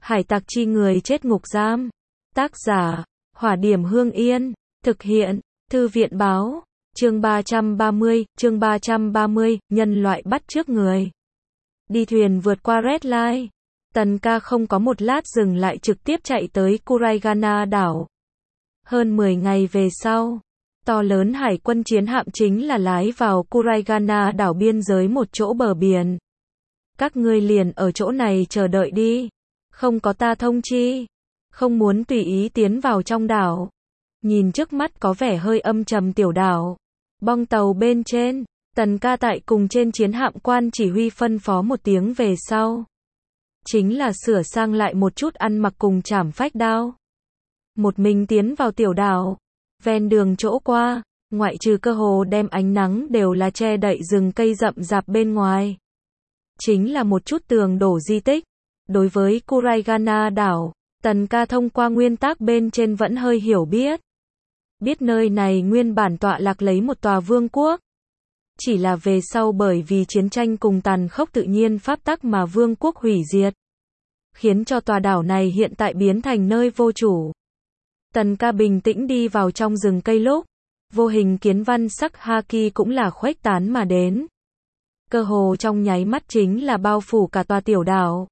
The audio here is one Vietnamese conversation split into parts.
Hải tặc chi người chết ngục giam. Tác giả, Hỏa Điểm Hương Yên. Thực hiện, Thư viện báo. Chương 330, nhân loại bắt chước người. Đi thuyền vượt qua Red Line. Tần ca không có một lát dừng lại trực tiếp chạy tới Kuraigana đảo. Hơn 10 ngày về sau, to lớn hải quân chiến hạm chính là lái vào Kuraigana đảo biên giới một chỗ bờ biển. Các ngươi liền ở chỗ này chờ đợi đi. Không có ta thông chi. Không muốn tùy ý tiến vào trong đảo. Nhìn trước mắt có vẻ hơi âm trầm tiểu đảo. Bong tàu bên trên, Tần ca tại cùng trên chiến hạm quan chỉ huy phân phó một tiếng về sau. Chính là sửa sang lại một chút ăn mặc cùng chảm phách đao. Một mình tiến vào tiểu đảo. Ven đường chỗ qua, ngoại trừ cơ hồ đem ánh nắng đều là che đậy rừng cây rậm rạp bên ngoài. Chính là một chút tường đổ di tích. Đối với Kuraigana đảo, Tần ca thông qua nguyên tắc bên trên vẫn hơi hiểu biết. Biết nơi này nguyên bản tọa lạc lấy một tòa vương quốc. Chỉ là về sau bởi vì chiến tranh cùng tàn khốc tự nhiên pháp tắc mà vương quốc hủy diệt. Khiến cho tòa đảo này hiện tại biến thành nơi vô chủ. Tần ca bình tĩnh đi vào trong rừng cây lúc. Vô hình kiến văn sắc haki cũng là khuếch tán mà đến. Cơ hồ trong nháy mắt chính là bao phủ cả tòa tiểu đảo.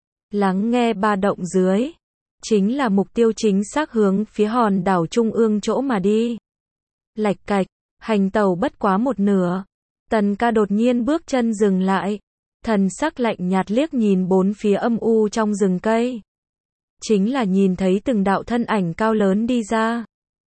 Lắng nghe ba động dưới. Chính là mục tiêu chính xác hướng phía hòn đảo trung ương chỗ mà đi. Lạch cạch, hành tàu bất quá một nửa. Tần ca đột nhiên bước chân dừng lại. Thần sắc lạnh nhạt liếc nhìn bốn phía âm u trong rừng cây. Chính là nhìn thấy từng đạo thân ảnh cao lớn đi ra.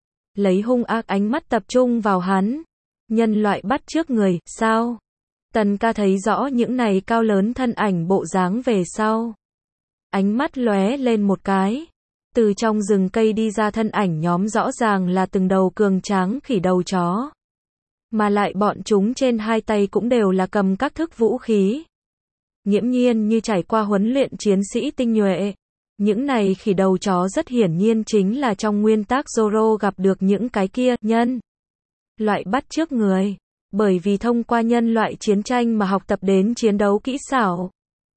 Lấy hung ác ánh mắt tập trung vào hắn. Nhân loại bắt chước người, sao? Tần ca thấy rõ những này cao lớn thân ảnh bộ dáng về sau. Ánh mắt lóe lên một cái. Từ trong rừng cây đi ra thân ảnh nhóm rõ ràng là từng đầu cường tráng khỉ đầu chó. Mà lại bọn chúng trên hai tay cũng đều là cầm các thức vũ khí. Nghiễm nhiên như trải qua huấn luyện chiến sĩ tinh nhuệ. Những này khỉ đầu chó rất hiển nhiên chính là trong nguyên tắc Zoro gặp được những cái kia nhân loại bắt chước người. Bởi vì thông qua nhân loại chiến tranh mà học tập đến chiến đấu kỹ xảo.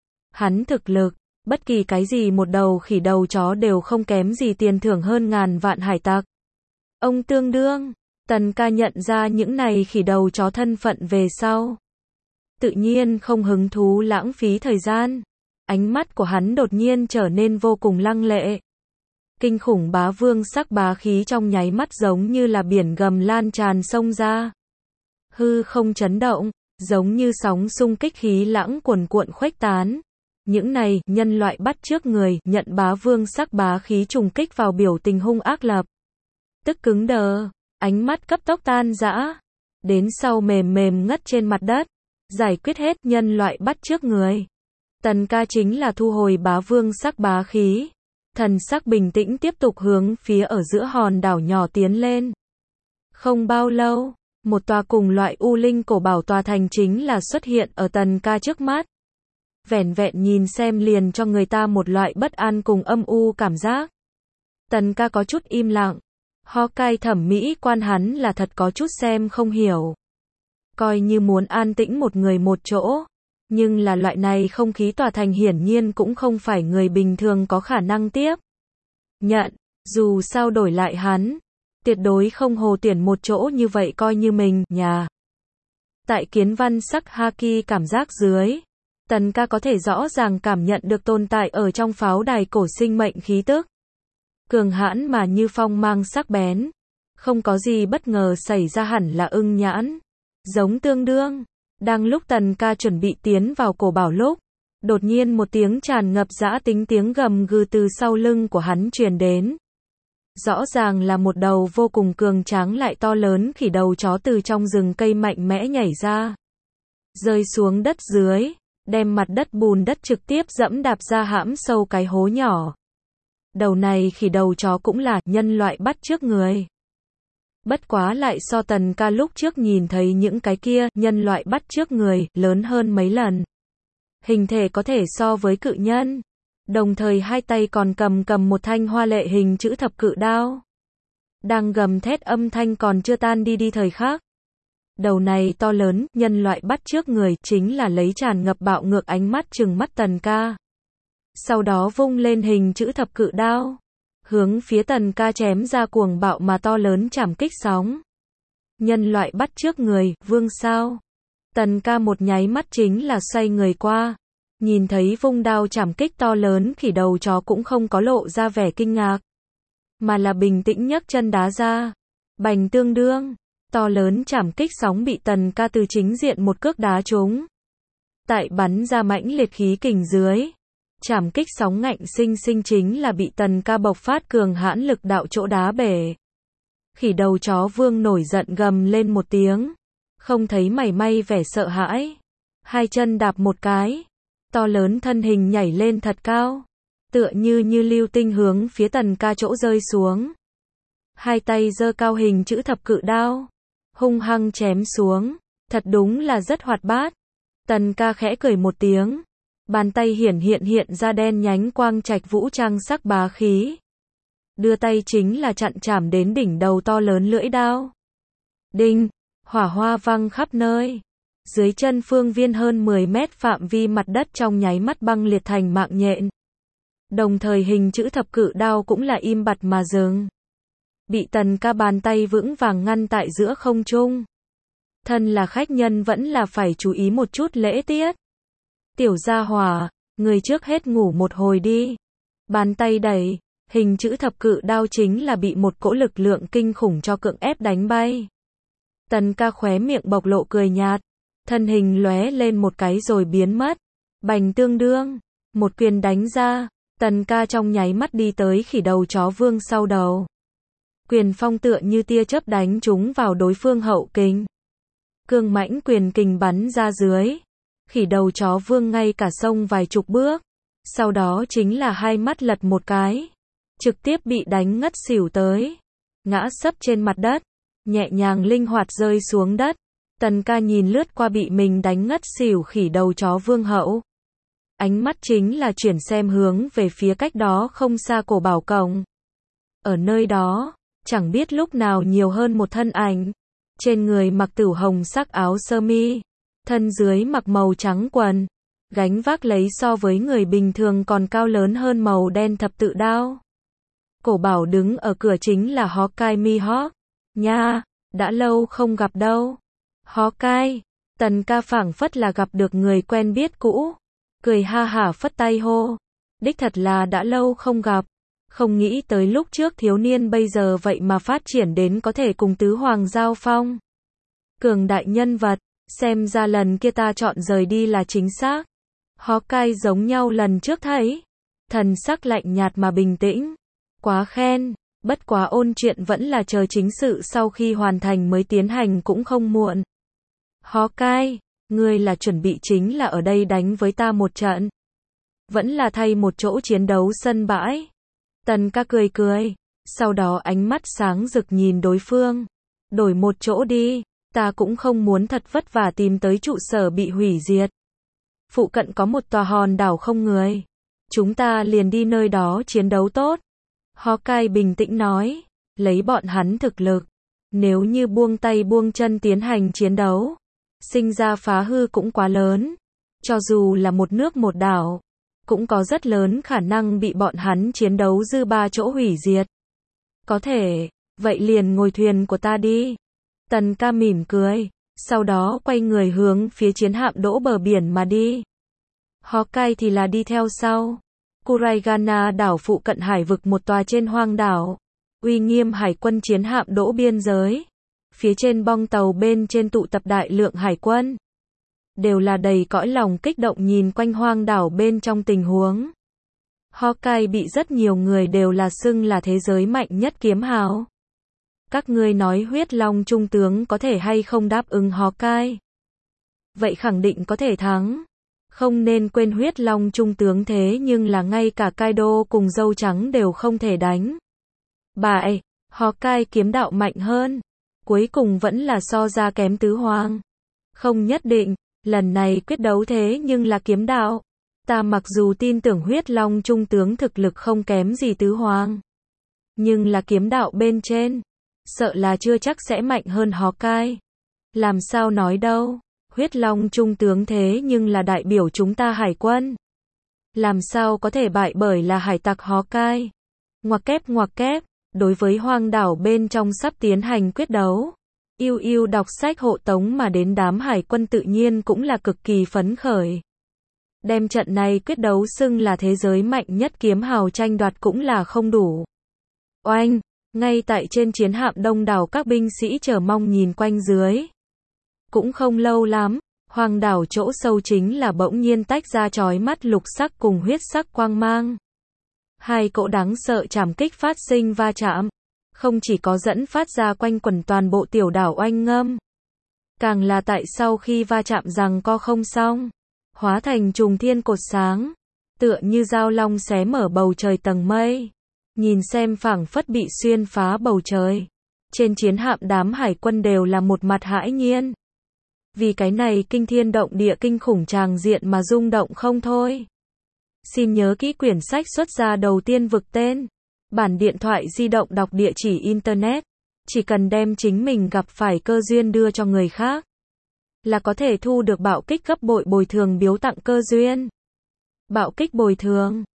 Hắn thực lực, bất kỳ cái gì một đầu khỉ đầu chó đều không kém gì tiền thưởng hơn ngàn vạn hải tặc. Ông tương đương, Tần ca nhận ra những này khỉ đầu chó thân phận về sau. Tự nhiên không hứng thú lãng phí thời gian. Ánh mắt của hắn đột nhiên trở nên vô cùng lăng lệ. Kinh khủng bá vương sắc bá khí trong nháy mắt giống như là biển gầm lan tràn sông ra. Hư không chấn động, giống như sóng xung kích khí lãng cuồn cuộn khuếch tán. Những này, nhân loại bắt chước người, nhận bá vương sắc bá khí trùng kích vào biểu tình hung ác lập. Tức cứng đờ, ánh mắt cấp tốc tan rã. Đến sau mềm mềm ngất trên mặt đất. Giải quyết hết nhân loại bắt chước người. Tần ca chính là thu hồi bá vương sắc bá khí. Thần sắc bình tĩnh tiếp tục hướng phía ở giữa hòn đảo nhỏ tiến lên. Không bao lâu, một tòa cùng loại u linh cổ bảo tòa thành chính là xuất hiện ở tần ca trước mắt. Vẻn vẹn nhìn xem liền cho người ta một loại bất an cùng âm u cảm giác. Tần ca có chút im lặng. Hawkeye thẩm mỹ quan hắn là thật có chút xem không hiểu. Coi như muốn an tĩnh một người một chỗ. Nhưng là loại này không khí tòa thành hiển nhiên cũng không phải người bình thường có khả năng tiếp nhận. Dù sao đổi lại hắn, tuyệt đối không hồ tuyển một chỗ như vậy coi như mình nhà. Tại kiến văn sắc haki cảm giác dưới, Tần ca có thể rõ ràng cảm nhận được tồn tại ở trong pháo đài cổ sinh mệnh khí tức. Cường hãn mà như phong mang sắc bén. Không có gì bất ngờ xảy ra hẳn là ưng nhãn. Giống tương đương. Đang lúc Tần ca chuẩn bị tiến vào cổ bảo lúc. Đột nhiên một tiếng tràn ngập dã tính tiếng gầm gừ từ sau lưng của hắn truyền đến. Rõ ràng là một đầu vô cùng cường tráng lại to lớn khỉ đầu chó từ trong rừng cây mạnh mẽ nhảy ra. Rơi xuống đất dưới. Đem mặt đất bùn đất trực tiếp dẫm đạp ra hãm sâu cái hố nhỏ. Đầu này khỉ đầu chó cũng là nhân loại bắt chước người. Bất quá lại so Tần ca lúc trước nhìn thấy những cái kia nhân loại bắt chước người lớn hơn mấy lần. Hình thể có thể so với cự nhân. Đồng thời hai tay còn cầm một thanh hoa lệ hình chữ thập cự đao. Đang gầm thét âm thanh còn chưa tan đi thời khắc. Đầu này to lớn, nhân loại bắt chước người chính là lấy tràn ngập bạo ngược ánh mắt trừng mắt Tần ca. sau đó vung lên hình chữ thập cự đao, hướng phía Tần Ca chém ra cuồng bạo mà to lớn trảm kích sóng. Nhân loại bắt chước người, vương sao? Tần Ca một nháy mắt chính là xoay người qua, nhìn thấy vung đao trảm kích to lớn khỉ đầu chó cũng không có lộ ra vẻ kinh ngạc, mà là bình tĩnh nhấc chân đá ra. Bành tương đương, to lớn trảm kích sóng bị Tần Ca từ chính diện một cước đá trúng. Tại bắn ra mãnh liệt khí kình dưới, trảm kích sóng ngạnh sinh sinh chính là bị Tần Ca bộc phát cường hãn lực đạo chỗ đá bể. Khỉ đầu chó vương nổi giận gầm lên một tiếng, không thấy mảy may vẻ sợ hãi. Hai chân đạp một cái, to lớn thân hình nhảy lên thật cao, tựa như lưu tinh hướng phía Tần Ca chỗ rơi xuống. Hai tay giơ cao hình chữ thập cự đao, hung hăng chém xuống, thật đúng là rất hoạt bát. Tần Ca khẽ cười một tiếng, bàn tay hiện ra đen nhánh quang trạch vũ trang sắc bá khí. Đưa tay chính là chặn chảm đến đỉnh đầu to lớn lưỡi đao. Đinh, hỏa hoa văng khắp nơi. Dưới chân phương viên hơn 10 mét phạm vi mặt đất trong nháy mắt băng liệt thành mạng nhện. Đồng thời hình chữ thập cự đao cũng là im bặt mà dừng. Bị Tần Ca bàn tay vững vàng ngăn tại giữa không trung. Thân là khách nhân vẫn là phải chú ý một chút lễ tiết. Tiểu gia hỏa, người trước hết ngủ một hồi đi. Bàn tay đẩy, hình chữ thập cự đao chính là bị một cỗ lực lượng kinh khủng cho cưỡng ép đánh bay. Tần Ca khóe miệng bộc lộ cười nhạt, thân hình lóe lên một cái rồi biến mất. Bành tương đương, một quyền đánh ra, Tần Ca trong nháy mắt đi tới khỉ đầu chó vương sau đầu. Quyền phong tựa như tia chớp đánh trúng vào đối phương hậu kình. Cương mãnh quyền kình bắn ra dưới, khỉ đầu chó vương ngay cả xông vài chục bước, sau đó chính là hai mắt lật một cái, trực tiếp bị đánh ngất xỉu tới, ngã sấp trên mặt đất, nhẹ nhàng linh hoạt rơi xuống đất. Tần Ca nhìn lướt qua bị mình đánh ngất xỉu khỉ đầu chó vương hậu, ánh mắt chính là chuyển xem hướng về phía cách đó không xa cổ bảo cổng. Ở nơi đó, chẳng biết lúc nào nhiều hơn một thân ảnh, trên người mặc tử hồng sắc áo sơ mi, thân dưới mặc màu trắng quần, gánh vác lấy so với người bình thường còn cao lớn hơn màu đen thập tự đao. Cổ bảo đứng ở cửa chính là Hawkeye Mihawk. Nha, đã lâu không gặp đâu. Hawkeye, Tần Ca phảng phất là gặp được người quen biết cũ, cười ha hả phất tay hô. Đích thật là đã lâu không gặp. Không nghĩ tới lúc trước thiếu niên bây giờ vậy mà phát triển đến có thể cùng tứ hoàng giao phong. Cường đại nhân vật, xem ra lần kia ta chọn rời đi là chính xác. Hawkeye giống nhau lần trước thấy, thần sắc lạnh nhạt mà bình tĩnh. Quá khen, bất quá ôn chuyện vẫn là chờ chính sự sau khi hoàn thành mới tiến hành cũng không muộn. Hawkeye, ngươi là chuẩn bị chính là ở đây đánh với ta một trận, vẫn là thay một chỗ chiến đấu sân bãi? Tần Ca cười cười, sau đó ánh mắt sáng rực nhìn đối phương. Đổi một chỗ đi, ta cũng không muốn thật vất vả tìm tới trụ sở bị hủy diệt. Phụ cận có một tòa hòn đảo không người, chúng ta liền đi nơi đó chiến đấu tốt. Hawkeye bình tĩnh nói, lấy bọn hắn thực lực, nếu như buông tay buông chân tiến hành chiến đấu, sinh ra phá hư cũng quá lớn. Cho dù là một nước một đảo, cũng có rất lớn khả năng bị bọn hắn chiến đấu dư ba chỗ hủy diệt. Có thể, vậy liền ngồi thuyền của ta đi. Tần Ca mỉm cười, sau đó quay người hướng phía chiến hạm đỗ bờ biển mà đi. Hawkeye thì là đi theo sau. Kuraigana đảo phụ cận hải vực một tòa trên hoang đảo. Uy nghiêm hải quân chiến hạm đỗ biên giới. Phía trên bong tàu bên trên tụ tập đại lượng hải quân. Đều là đầy cõi lòng kích động nhìn quanh hoang đảo bên trong tình huống. Hawkeye bị rất nhiều người đều là xưng là thế giới mạnh nhất kiếm hào. Các ngươi nói huyết long trung tướng có thể hay không đáp ứng Hawkeye? Vậy khẳng định có thể thắng. Không nên quên huyết long trung tướng thế nhưng là ngay cả Kaido cùng dâu trắng đều không thể đánh. Bại, Hawkeye kiếm đạo mạnh hơn. Cuối cùng vẫn là so ra kém tứ hoàng. Không nhất định, lần này quyết đấu thế nhưng là kiếm đạo. Ta mặc dù tin tưởng huyết long trung tướng thực lực không kém gì tứ hoàng, nhưng là kiếm đạo bên trên, sợ là chưa chắc sẽ mạnh hơn Hawkeye. Làm sao nói đâu, huyết long trung tướng thế nhưng là đại biểu chúng ta hải quân. Làm sao có thể bại bởi là hải tặc Hawkeye. Ngoặc kép, đối với hoang đảo bên trong sắp tiến hành quyết đấu. Yêu đọc sách hộ tống mà đến đám hải quân tự nhiên cũng là cực kỳ phấn khởi. Đem trận này quyết đấu xưng là thế giới mạnh nhất kiếm hào tranh đoạt cũng là không đủ. Oanh, ngay tại trên chiến hạm đông đảo các binh sĩ chờ mong nhìn quanh dưới. Cũng không lâu lắm, hoang đảo chỗ sâu chính là bỗng nhiên tách ra chói mắt lục sắc cùng huyết sắc quang mang. Hai cỗ đáng sợ trảm kích phát sinh va chạm, không chỉ có dẫn phát ra quanh quẩn toàn bộ tiểu đảo oanh ngâm. Càng là tại sau khi va chạm rằng co không xong, hóa thành trùng thiên cột sáng, tựa như dao long xé mở bầu trời tầng mây. Nhìn xem phảng phất bị xuyên phá bầu trời. Trên chiến hạm đám hải quân đều là một mặt hãi nhiên. Vì cái này kinh thiên động địa kinh khủng tràng diện mà rung động không thôi. Xin nhớ kỹ quyển sách xuất ra đầu tiên vực tên. Bản điện thoại di động đọc địa chỉ Internet. Chỉ cần đem chính mình gặp phải cơ duyên đưa cho người khác, là có thể thu được bạo kích gấp bội bồi thường biếu tặng cơ duyên. Bạo kích bồi thường.